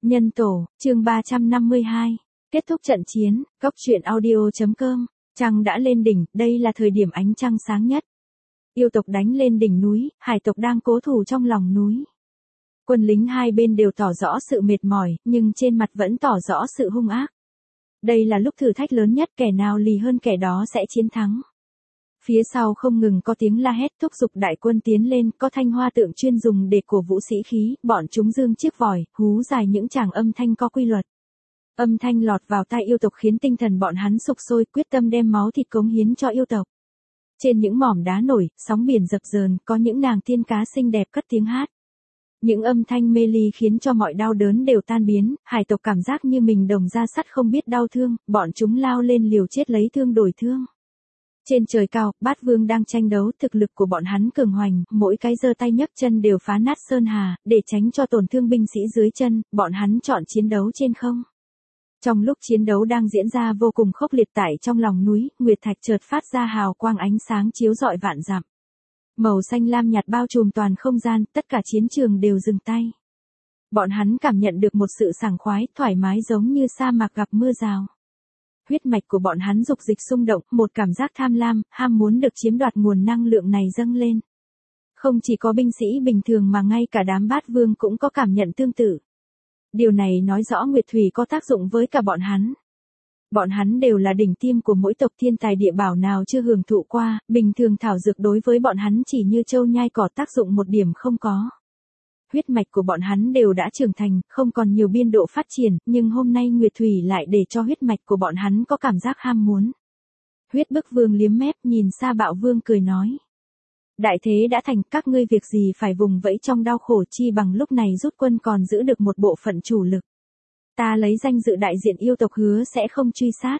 Nhân tổ, chương 352. Kết thúc trận chiến, góc truyện audio.com. Trăng đã lên đỉnh, đây là thời điểm ánh trăng sáng nhất. Yêu tộc đánh lên đỉnh núi, hải tộc đang cố thủ trong lòng núi. Quân lính hai bên đều tỏ rõ sự mệt mỏi, nhưng trên mặt vẫn tỏ rõ sự hung ác. Đây là lúc thử thách lớn nhất, kẻ nào lì hơn kẻ đó sẽ chiến thắng. Phía sau không ngừng có tiếng la hét thúc giục đại quân tiến lên, có thanh hoa tượng chuyên dùng để cổ vũ sĩ khí, bọn chúng dương chiếc vòi, hú dài những tràng âm thanh có quy luật. Âm thanh lọt vào tai yêu tộc khiến tinh thần bọn hắn sục sôi, quyết tâm đem máu thịt cống hiến cho yêu tộc. Trên những mỏm đá nổi, sóng biển dập dờn, có những nàng tiên cá xinh đẹp cất tiếng hát. Những âm thanh mê ly khiến cho mọi đau đớn đều tan biến, hải tộc cảm giác như mình đồng ra sắt không biết đau thương, bọn chúng lao lên liều chết lấy thương đổi thương. Trên trời cao, Bát Vương đang tranh đấu, thực lực của bọn hắn cường hoành, mỗi cái giơ tay nhấc chân đều phá nát sơn hà, để tránh cho tổn thương binh sĩ dưới chân, bọn hắn chọn chiến đấu trên không. Trong lúc chiến đấu đang diễn ra vô cùng khốc liệt tại trong lòng núi, nguyệt thạch chợt phát ra hào quang ánh sáng chiếu rọi vạn dặm. Màu xanh lam nhạt bao trùm toàn không gian, tất cả chiến trường đều dừng tay. Bọn hắn cảm nhận được một sự sảng khoái, thoải mái giống như sa mạc gặp mưa rào. Huyết mạch của bọn hắn dục dịch xung động, một cảm giác tham lam, ham muốn được chiếm đoạt nguồn năng lượng này dâng lên. Không chỉ có binh sĩ bình thường mà ngay cả đám bát vương cũng có cảm nhận tương tự. Điều này nói rõ Nguyệt Thủy có tác dụng với cả bọn hắn. Bọn hắn đều là đỉnh tiêm của mỗi tộc, thiên tài địa bảo nào chưa hưởng thụ qua, bình thường thảo dược đối với bọn hắn chỉ như trâu nhai cỏ, tác dụng một điểm không có. Huyết mạch của bọn hắn đều đã trưởng thành, không còn nhiều biên độ phát triển, nhưng hôm nay Nguyệt Thủy lại để cho huyết mạch của bọn hắn có cảm giác ham muốn. Huyết Bức Vương liếm mép nhìn Sa Bạo Vương cười nói. Đại thế đã thành, các ngươi việc gì phải vùng vẫy trong đau khổ, chi bằng lúc này rút quân còn giữ được một bộ phận chủ lực. Ta lấy danh dự đại diện yêu tộc hứa sẽ không truy sát.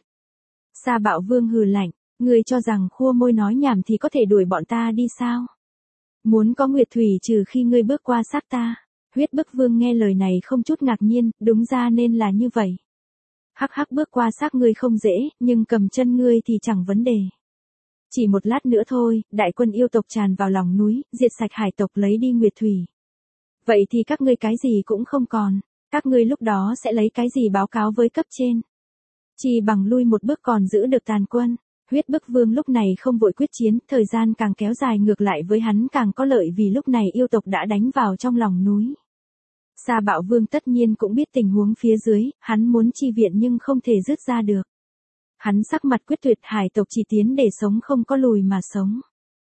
Sa Bạo Vương hừ lạnh, ngươi cho rằng khua môi nói nhảm thì có thể đuổi bọn ta đi sao? Muốn có Nguyệt Thủy trừ khi ngươi bước qua xác ta. Huyết Bức Vương nghe lời này không chút ngạc nhiên, đúng ra nên là như vậy. Hắc hắc, bước qua xác ngươi không dễ, nhưng cầm chân ngươi thì chẳng vấn đề. Chỉ một lát nữa thôi, đại quân yêu tộc tràn vào lòng núi, diệt sạch hải tộc lấy đi Nguyệt Thủy. Vậy thì các ngươi cái gì cũng không còn, các ngươi lúc đó sẽ lấy cái gì báo cáo với cấp trên? Chỉ bằng lui một bước còn giữ được tàn quân. Huyết Bức Vương lúc này không vội quyết chiến, thời gian càng kéo dài ngược lại với hắn càng có lợi vì lúc này yêu tộc đã đánh vào trong lòng núi. Sa Bạo Vương tất nhiên cũng biết tình huống phía dưới, hắn muốn chi viện nhưng không thể dứt ra được. Hắn sắc mặt quyết tuyệt, hải tộc chỉ tiến để sống không có lùi mà sống.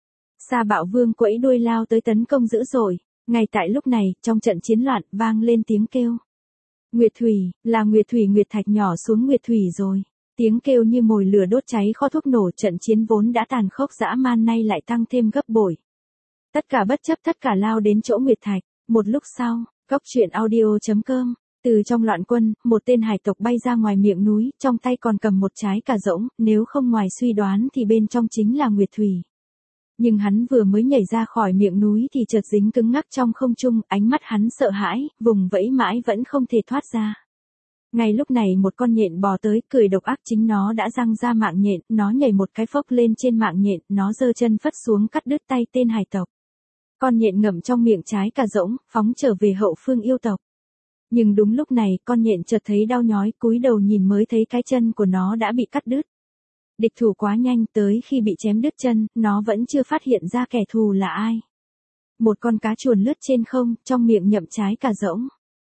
Sa Bạo Vương quẫy đuôi lao tới tấn công dữ dội, ngay tại lúc này, trong trận chiến loạn, vang lên tiếng kêu. Nguyệt Thủy, là Nguyệt Thủy, Nguyệt Thạch nhỏ xuống Nguyệt Thủy rồi. Tiếng kêu như mồi lửa đốt cháy kho thuốc nổ, trận chiến vốn đã tàn khốc dã man nay lại tăng thêm gấp bội. Tất cả bất chấp tất cả lao đến chỗ Nguyệt Thạch. Một lúc sau, góc truyện audio.com. Từ trong loạn quân, một tên hải tộc bay ra ngoài miệng núi, trong tay còn cầm một trái cà rỗng, nếu không ngoài suy đoán thì bên trong chính là Nguyệt Thủy. Nhưng hắn vừa mới nhảy ra khỏi miệng núi thì chợt dính cứng ngắc trong không trung, ánh mắt hắn sợ hãi, vùng vẫy mãi vẫn không thể thoát ra. Ngay lúc này một con nhện bò tới, cười độc ác, chính nó đã giăng ra mạng nhện, nó nhảy một cái phốc lên trên mạng nhện, nó giơ chân phất xuống cắt đứt tay tên hải tộc. Con nhện ngậm trong miệng trái cà rỗng, phóng trở về hậu phương yêu tộc. Nhưng đúng lúc này, con nhện chợt thấy đau nhói, cúi đầu nhìn mới thấy cái chân của nó đã bị cắt đứt. Địch thủ quá nhanh, tới khi bị chém đứt chân, nó vẫn chưa phát hiện ra kẻ thù là ai. Một con cá chuồn lướt trên không, trong miệng nhậm trái cà rỗng.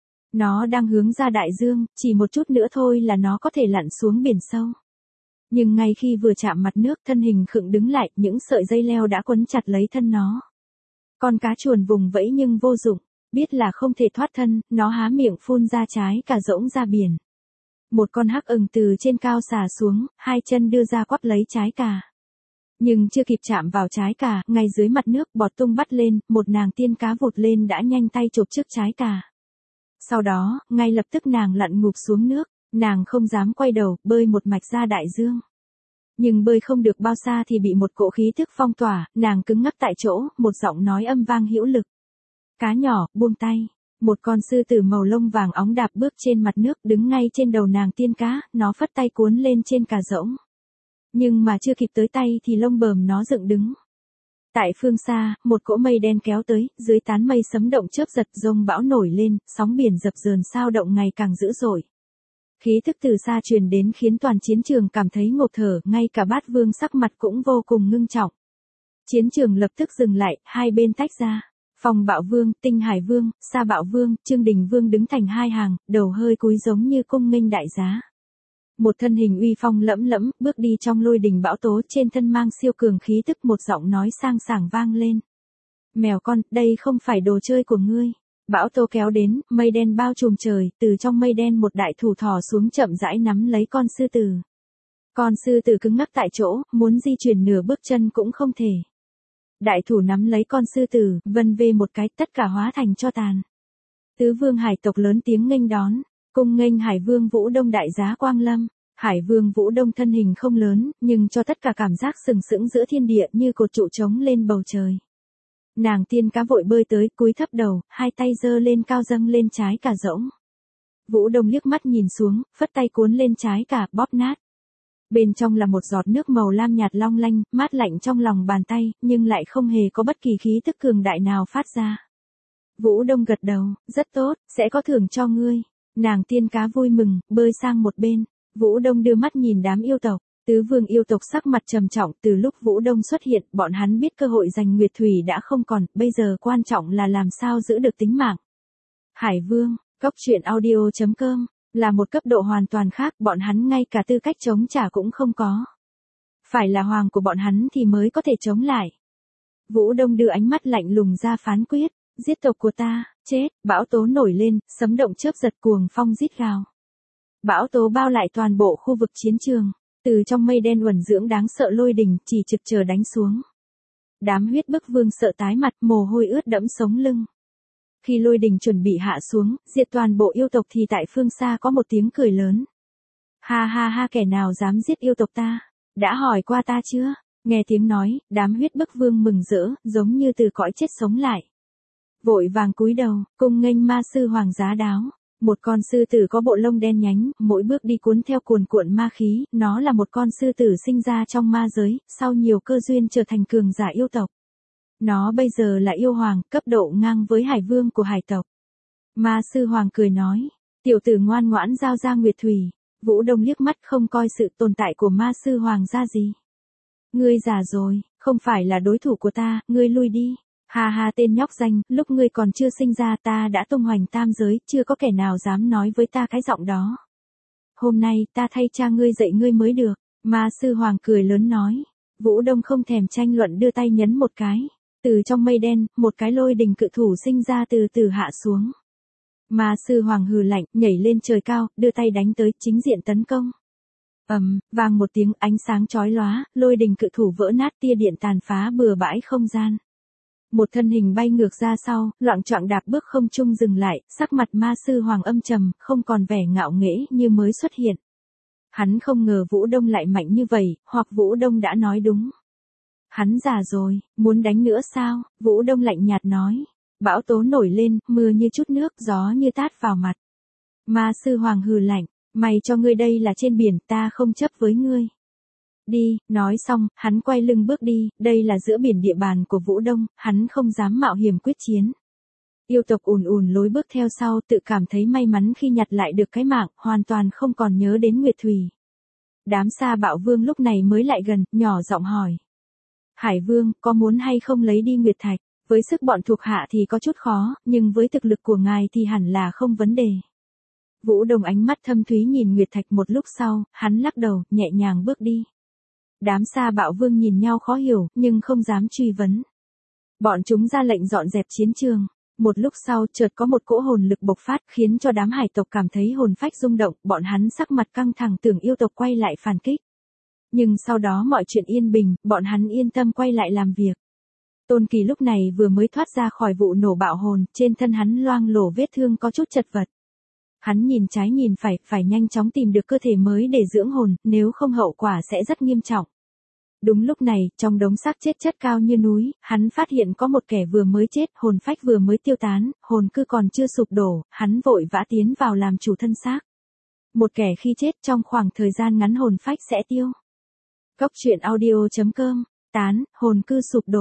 Nó đang hướng ra đại dương, chỉ một chút nữa thôi là nó có thể lặn xuống biển sâu. Nhưng ngay khi vừa chạm mặt nước, thân hình khựng đứng lại, những sợi dây leo đã quấn chặt lấy thân nó. Con cá chuồn vùng vẫy nhưng vô dụng, biết là không thể thoát thân, nó há miệng phun ra trái cà rỗng ra biển. Một con hắc ưng từ trên cao xà xuống, hai chân đưa ra quắp lấy trái cà. Nhưng chưa kịp chạm vào trái cà, ngay dưới mặt nước bọt tung bắt lên, một nàng tiên cá vụt lên đã nhanh tay chộp trước trái cà. Sau đó, ngay lập tức nàng lặn ngụp xuống nước, nàng không dám quay đầu, bơi một mạch ra đại dương. Nhưng bơi không được bao xa thì bị một cỗ khí thức phong tỏa, nàng cứng ngắc tại chỗ, một giọng nói âm vang hữu lực. Cá nhỏ, buông tay. Một con sư tử màu lông vàng óng đạp bước trên mặt nước, đứng ngay trên đầu nàng tiên cá, nó phất tay cuốn lên trên cà rỗng. Nhưng mà chưa kịp tới tay thì lông bờm nó dựng đứng. Tại phương xa, một cỗ mây đen kéo tới, dưới tán mây sấm động chớp giật rông bão nổi lên, sóng biển dập dờn sao động ngày càng dữ dội. Khí thức từ xa truyền đến khiến toàn chiến trường cảm thấy ngộp thở, ngay cả Bát Vương sắc mặt cũng vô cùng ngưng trọng. Chiến trường lập tức dừng lại, hai bên tách ra. Phong Bạo Vương, Tinh Hải Vương, Sa Bạo Vương, Trương Đình Vương đứng thành hai hàng, đầu hơi cúi giống như cung nghênh đại giá. Một thân hình uy phong lẫm lẫm, bước đi trong lôi đình bão tố, trên thân mang siêu cường khí tức, một giọng nói sang sảng vang lên. Mèo con, đây không phải đồ chơi của ngươi. Bão tố kéo đến, mây đen bao trùm trời, từ trong mây đen một đại thủ thò xuống chậm rãi nắm lấy con sư tử. Con sư tử cứng ngắc tại chỗ, muốn di chuyển nửa bước chân cũng không thể. Đại thủ nắm lấy con sư tử, vân vê một cái, tất cả hóa thành tro tàn. Tứ vương hải tộc lớn tiếng nghênh đón, cung nghênh Hải Vương Vũ Đông đại giá quang lâm. Hải Vương Vũ Đông thân hình không lớn, nhưng cho tất cả cảm giác sừng sững giữa thiên địa như cột trụ trống lên bầu trời. Nàng tiên cá vội bơi tới, cúi thấp đầu, hai tay giơ lên cao dâng lên trái cả rỗng. Vũ Đông liếc mắt nhìn xuống, phất tay cuốn lên trái cả, bóp nát. Bên trong là một giọt nước màu lam nhạt long lanh, mát lạnh trong lòng bàn tay, nhưng lại không hề có bất kỳ khí tức cường đại nào phát ra. Vũ Đông gật đầu, rất tốt, sẽ có thưởng cho ngươi. Nàng tiên cá vui mừng, bơi sang một bên. Vũ Đông đưa mắt nhìn đám yêu tộc. Tứ vương yêu tộc sắc mặt trầm trọng, từ lúc Vũ Đông xuất hiện, bọn hắn biết cơ hội giành Nguyệt Thủy đã không còn, bây giờ quan trọng là làm sao giữ được tính mạng. Hải Vương, Cốc Truyện Audio.com, là một cấp độ hoàn toàn khác, bọn hắn ngay cả tư cách chống trả cũng không có. Phải là hoàng của bọn hắn thì mới có thể chống lại. Vũ Đông đưa ánh mắt lạnh lùng ra phán quyết, giết tộc của ta, chết, bão tố nổi lên, sấm động chớp giật cuồng phong rít gào. Bão tố bao lại toàn bộ khu vực chiến trường. Từ trong mây đen uẩn dưỡng đáng sợ lôi đình, chỉ trực chờ đánh xuống. Đám huyết bức vương sợ tái mặt, mồ hôi ướt đẫm sống lưng. Khi lôi đình chuẩn bị hạ xuống, diệt toàn bộ yêu tộc thì tại phương xa có một tiếng cười lớn. Ha ha ha, kẻ nào dám giết yêu tộc ta? Đã hỏi qua ta chưa? Nghe tiếng nói, đám huyết bức vương mừng rỡ, giống như từ cõi chết sống lại. Vội vàng cúi đầu, cung nghênh ma sư Hoàng Giá Đáo. Một con sư tử có bộ lông đen nhánh, mỗi bước đi cuốn theo cuồn cuộn ma khí, nó là một con sư tử sinh ra trong ma giới, sau nhiều cơ duyên trở thành cường giả yêu tộc. Nó bây giờ là yêu hoàng, cấp độ ngang với Hải Vương của hải tộc. Ma sư Hoàng cười nói, tiểu tử ngoan ngoãn giao ra Nguyệt Thủy. Vũ Đông liếc mắt không coi sự tồn tại của ma sư Hoàng ra gì. Ngươi già rồi, không phải là đối thủ của ta, ngươi lui đi. Ha ha, tên nhóc danh, lúc ngươi còn chưa sinh ra ta đã tung hoành tam giới, chưa có kẻ nào dám nói với ta cái giọng đó. Hôm nay ta thay cha ngươi dạy ngươi mới được. Ma sư Hoàng cười lớn nói. Vũ Đông không thèm tranh luận, đưa tay nhấn một cái. Từ trong mây đen, một cái lôi đình cự thủ sinh ra từ từ hạ xuống. Ma sư Hoàng hừ lạnh, nhảy lên trời cao, đưa tay đánh tới, chính diện tấn công. Vang một tiếng, ánh sáng chói lóa, lôi đình cự thủ vỡ nát, tia điện tàn phá bừa bãi không gian. Một thân hình bay ngược ra sau, loạng choạng đạp bước không trung dừng lại, sắc mặt ma sư Hoàng âm trầm, không còn vẻ ngạo nghễ như mới xuất hiện. Hắn không ngờ Vũ Đông lại mạnh như vậy, hoặc Vũ Đông đã nói đúng. Hắn già rồi, muốn đánh nữa sao? Vũ Đông lạnh nhạt nói. Bão tố nổi lên, mưa như chút nước, gió như tát vào mặt. Ma sư Hoàng hừ lạnh, mày cho ngươi đây là trên biển, ta không chấp với ngươi. Đi, nói xong, hắn quay lưng bước đi, đây là giữa biển địa bàn của Vũ Đông, hắn không dám mạo hiểm quyết chiến. Yêu tộc ùn ùn lối bước theo sau, tự cảm thấy may mắn khi nhặt lại được cái mạng, hoàn toàn không còn nhớ đến Nguyệt Thủy. Đám Sa Bạo Vương lúc này mới lại gần, nhỏ giọng hỏi. Hải Vương, có muốn hay không lấy đi Nguyệt Thạch? Với sức bọn thuộc hạ thì có chút khó, nhưng với thực lực của ngài thì hẳn là không vấn đề. Vũ Đông ánh mắt thâm thúy nhìn Nguyệt Thạch một lúc sau, hắn lắc đầu, nhẹ nhàng bước đi. Đám Sa Bạo Vương nhìn nhau khó hiểu, nhưng không dám truy vấn. Bọn chúng ra lệnh dọn dẹp chiến trường. Một lúc sau, chợt có một cỗ hồn lực bộc phát, khiến cho đám hải tộc cảm thấy hồn phách rung động, bọn hắn sắc mặt căng thẳng tưởng yêu tộc quay lại phản kích. Nhưng sau đó mọi chuyện yên bình, bọn hắn yên tâm quay lại làm việc. Tôn Kỳ lúc này vừa mới thoát ra khỏi vụ nổ bạo hồn, trên thân hắn loang lổ vết thương có chút chật vật. Hắn nhìn trái nhìn phải nhanh chóng tìm được cơ thể mới để dưỡng hồn, nếu không hậu quả sẽ rất nghiêm trọng. Đúng lúc này, trong đống xác chết chất cao như núi, hắn phát hiện có một kẻ vừa mới chết, hồn phách vừa mới tiêu tán, hồn cư còn chưa sụp đổ, hắn vội vã tiến vào làm chủ thân xác. Một kẻ khi chết trong khoảng thời gian ngắn hồn phách sẽ tiêu. Cốc Truyện Audio.com, tán, hồn cư sụp đổ.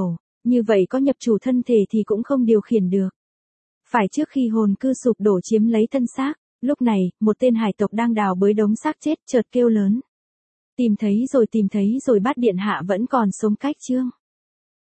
Như vậy có nhập chủ thân thể thì cũng không điều khiển được. Phải trước khi hồn cư sụp đổ chiếm lấy thân xác, lúc này, một tên hải tộc đang đào bới đống xác chết chợt kêu lớn. Tìm thấy rồi, bắt điện hạ vẫn còn sống cách chương.